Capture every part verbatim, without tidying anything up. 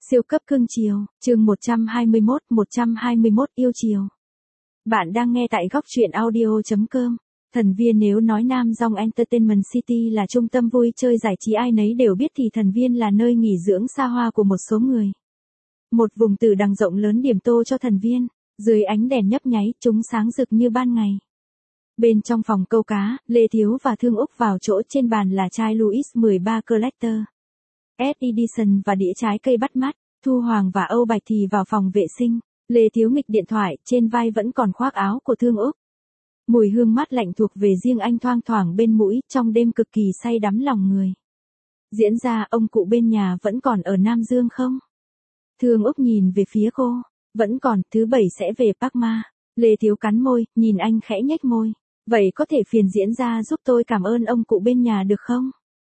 Siêu cấp cưng chiều, chương một trăm hai mươi mốt, một trăm hai mươi mốt yêu chiều. Bạn đang nghe tại góc truyện audio chấm com. Thần Viên nếu nói Nam Dong Entertainment City là trung tâm vui chơi giải trí ai nấy đều biết thì Thần Viên là nơi nghỉ dưỡng xa hoa của một số người. Một vùng tử đằng rộng lớn điểm tô cho Thần Viên, dưới ánh đèn nhấp nháy, chúng sáng rực như ban ngày. Bên trong phòng câu cá, Lê Thiếu và Thương Úc vào chỗ trên bàn là chai Louis mười ba Collector ét Edition và đĩa trái cây bắt mắt. Thu Hoàng và Âu Bạch thì vào phòng vệ sinh. Lê Thiếu nghịch điện thoại, trên vai vẫn còn khoác áo của Thương Úc. Mùi hương mát lạnh thuộc về riêng anh thoang thoảng bên mũi, trong đêm cực kỳ say đắm lòng người. Diễn ra, ông cụ bên nhà vẫn còn ở Nam Dương không? Thương Úc nhìn về phía cô. Vẫn còn, thứ bảy sẽ về Park Ma. Lê Thiếu cắn môi, nhìn anh khẽ nhếch môi. Vậy có thể phiền diễn ra giúp tôi cảm ơn ông cụ bên nhà được không?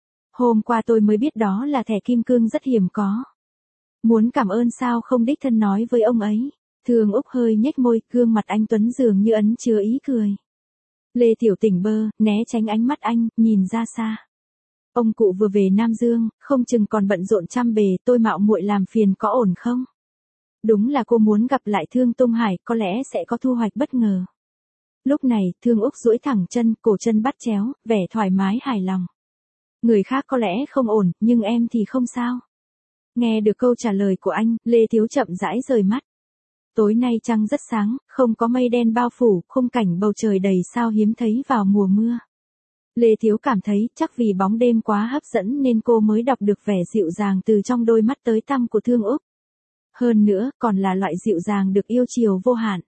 Hôm qua tôi mới biết đó là thẻ kim cương rất hiếm có. Muốn cảm ơn sao không đích thân nói với ông ấy. Thương Úc hơi nhếch môi, gương mặt anh Tuấn dường như ấn chứa ý cười. Lê Tiểu tỉnh bơ, né tránh ánh mắt anh, nhìn ra xa. Ông cụ vừa về Nam Dương, không chừng còn bận rộn trăm bề, tôi mạo muội làm phiền có ổn không? Đúng là cô muốn gặp lại Thương Tung Hải, có lẽ sẽ có thu hoạch bất ngờ. Lúc này, Thương Úc duỗi thẳng chân, cổ chân bắt chéo, vẻ thoải mái hài lòng. Người khác có lẽ không ổn, nhưng em thì không sao. Nghe được câu trả lời của anh, Lê Thiếu chậm rãi rời mắt. Tối nay trăng rất sáng, không có mây đen bao phủ, khung cảnh bầu trời đầy sao hiếm thấy vào mùa mưa. Lê Thiếu cảm thấy chắc vì bóng đêm quá hấp dẫn nên cô mới đọc được vẻ dịu dàng từ trong đôi mắt tới tăm của Thương Úc. Hơn nữa, còn là loại dịu dàng được yêu chiều vô hạn.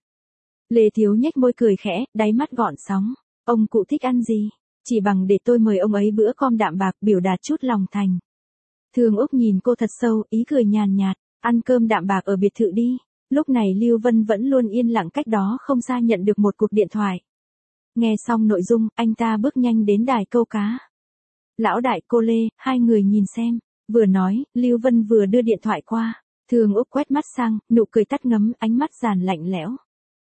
Lê Thiếu nhếch môi cười khẽ, đáy mắt gọn sóng. Ông cụ thích ăn gì? Chỉ bằng để tôi mời ông ấy bữa cơm đạm bạc biểu đạt chút lòng thành. Thương Úc nhìn cô thật sâu, ý cười nhàn nhạt, ăn cơm đạm bạc ở biệt thự đi. Lúc này Lưu Vân vẫn luôn yên lặng cách đó không xa nhận được một cuộc điện thoại. Nghe xong nội dung, anh ta bước nhanh đến đài câu cá. Lão đại cô Lê, hai người nhìn xem. Vừa nói, Lưu Vân vừa đưa điện thoại qua. Thương Úc quét mắt sang, nụ cười tắt ngấm, ánh mắt giàn lạnh lẽo.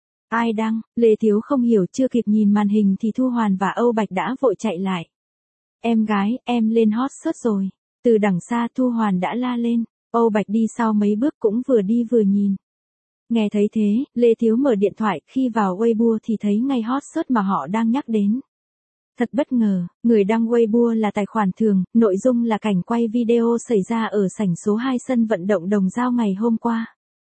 Ai đăng? Lê Thiếu không hiểu, chưa kịp nhìn màn hình thì Thu Hoàn và Âu Bạch đã vội chạy lại. Em gái, em lên hot search rồi. Từ đằng xa Thu Hoàn đã la lên. Âu Bạch đi sau mấy bước cũng vừa đi vừa nhìn. Nghe thấy thế, Lê Thiếu mở điện thoại, khi vào Weibo thì thấy ngay hot search mà họ đang nhắc đến. Thật bất ngờ, người đăng Weibo là tài khoản thường, nội dung là cảnh quay video xảy ra ở sảnh số hai sân vận động Đồng Dao ngày hôm qua.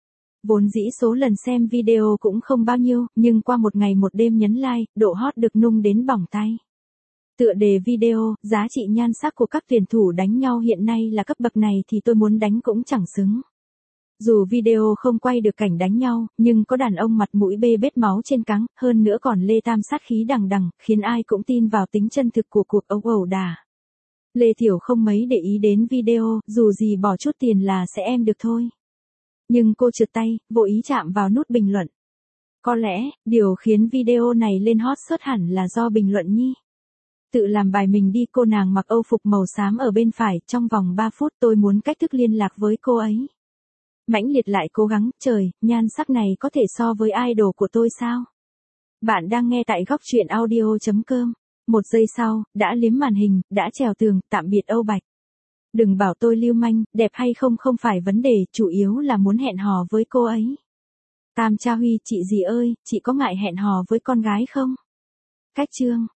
Vốn dĩ số lần xem video cũng không bao nhiêu, nhưng qua một ngày một đêm nhấn like, độ hot được nung đến bỏng tay. Tựa đề video, giá trị nhan sắc của các tuyển thủ đánh nhau hiện nay là cấp bậc này thì tôi muốn đánh cũng chẳng xứng. Dù video không quay được cảnh đánh nhau, nhưng có đàn ông mặt mũi bê bết máu trên cáng, hơn nữa còn lê tam sát khí đằng đằng, khiến ai cũng tin vào tính chân thực của cuộc ẩu ẩu đả. Lê Thiểu không mấy để ý đến video, dù gì bỏ chút tiền là sẽ em được thôi. Nhưng cô trượt tay, vô ý chạm vào nút bình luận. Có lẽ, điều khiến video này lên hot search hẳn là do bình luận nhi. Tự làm bài mình đi, cô nàng mặc âu phục màu xám ở bên phải, trong vòng ba phút tôi muốn cách thức liên lạc với cô ấy. Mãnh liệt lại cố gắng, trời, nhan sắc này có thể so với idol của tôi sao? Bạn đang nghe tại góc truyện audio chấm com. Một giây sau, đã liếm màn hình, đã trèo tường, tạm biệt Âu Bạch. Đừng bảo tôi lưu manh, đẹp hay không không phải vấn đề, chủ yếu là muốn hẹn hò với cô ấy. Tam Cha Huy, chị gì ơi, chị có ngại hẹn hò với con gái không? Cách chương.